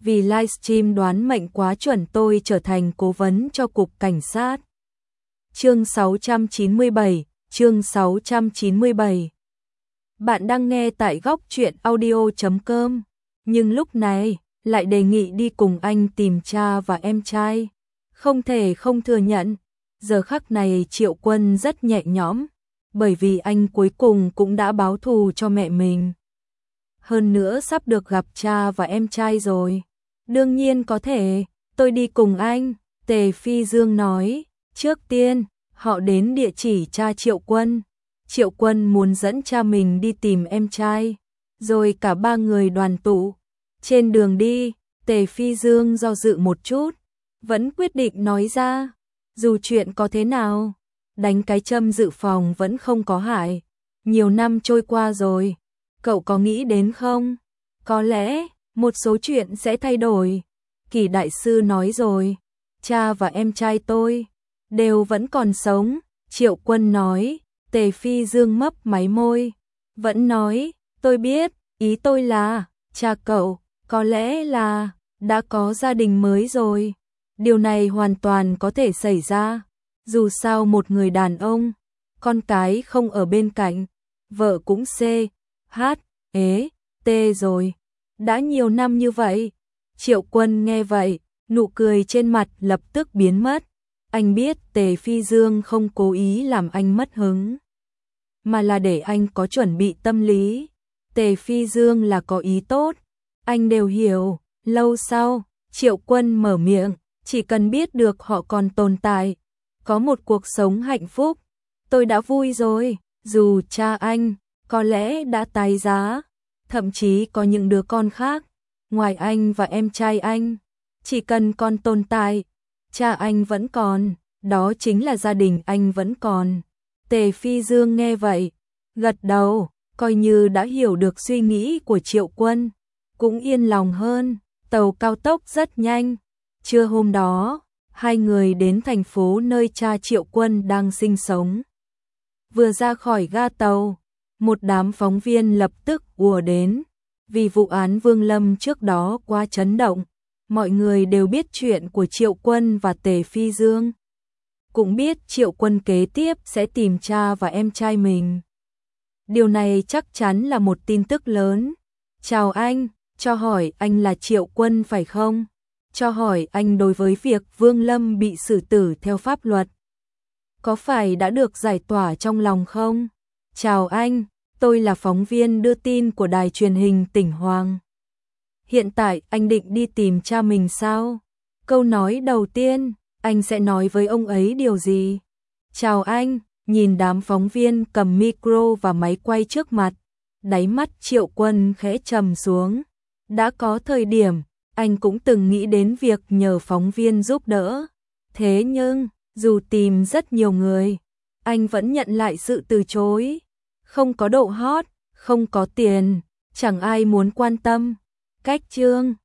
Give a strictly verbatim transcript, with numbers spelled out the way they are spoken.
vì livestream đoán mệnh quá chuẩn tôi trở thành cố vấn cho cục cảnh sát. Chương sáu trăm chín mươi bảy, chương sáu trăm chín mươi bảy. Bạn đang nghe tại góc truyện audio chấm com, nhưng lúc này lại đề nghị đi cùng anh tìm cha và em trai. Không thể không thừa nhận, giờ khắc này Triệu Quân rất nhẹ nhõm, bởi vì anh cuối cùng cũng đã báo thù cho mẹ mình. Hơn nữa sắp được gặp cha và em trai rồi. Đương nhiên có thể, tôi đi cùng anh, Tề Phi Dương nói. Trước tiên, họ đến địa chỉ cha Triệu Quân. Triệu Quân muốn dẫn cha mình đi tìm em trai, rồi cả ba người đoàn tụ. Trên đường đi, Tề Phi Dương do dự một chút, vẫn quyết định nói ra, dù chuyện có thế nào, đánh cái châm dự phòng vẫn không có hại. Nhiều năm trôi qua rồi, cậu có nghĩ đến không? Có lẽ, một số chuyện sẽ thay đổi. Kỳ đại sư nói rồi, cha và em trai tôi đều vẫn còn sống. Triệu Quân nói. Tề Phi Dương mấp máy môi, vẫn nói, tôi biết, ý tôi là, cha cậu, có lẽ là, đã có gia đình mới rồi. Điều này hoàn toàn có thể xảy ra. Dù sao một người đàn ông, con cái không ở bên cạnh, vợ cũng C, H, ế, T rồi. Đã nhiều năm như vậy. Triệu Quân nghe vậy, nụ cười trên mặt lập tức biến mất. Anh biết Tề Phi Dương không cố ý làm anh mất hứng, mà là để anh có chuẩn bị tâm lý. Tề Phi Dương là có ý tốt, anh đều hiểu. Lâu sau, Triệu Quân mở miệng, chỉ cần biết được họ còn tồn tại, có một cuộc sống hạnh phúc, tôi đã vui rồi. Dù cha anh có lẽ đã tái giá, thậm chí có những đứa con khác ngoài anh và em trai anh, chỉ cần con tồn tại, cha anh vẫn còn, đó chính là gia đình anh vẫn còn. Tề Phi Dương nghe vậy, gật đầu, coi như đã hiểu được suy nghĩ của Triệu Quân, cũng yên lòng hơn. Tàu cao tốc rất nhanh. Trưa hôm đó, hai người đến thành phố nơi cha Triệu Quân đang sinh sống. Vừa ra khỏi ga tàu, một đám phóng viên lập tức ùa đến. Vì vụ án Vương Lâm trước đó quá chấn động, mọi người đều biết chuyện của Triệu Quân và Tề Phi Dương. Cũng biết Triệu Quân kế tiếp sẽ tìm cha và em trai mình. Điều này chắc chắn là một tin tức lớn. Chào anh, cho hỏi anh là Triệu Quân phải không? Cho hỏi anh đối với việc Vương Lâm bị xử tử theo pháp luật, có phải đã được giải tỏa trong lòng không? Chào anh, tôi là phóng viên đưa tin của đài truyền hình tỉnh Hoàng. Hiện tại anh định đi tìm cha mình sao? Câu nói đầu tiên, anh sẽ nói với ông ấy điều gì? Chào anh, nhìn đám phóng viên cầm micro và máy quay trước mặt, đáy mắt Triệu Quân khẽ trầm xuống. Đã có thời điểm, anh cũng từng nghĩ đến việc nhờ phóng viên giúp đỡ. Thế nhưng, dù tìm rất nhiều người, anh vẫn nhận lại sự từ chối. Không có độ hot, không có tiền, chẳng ai muốn quan tâm. Cách chương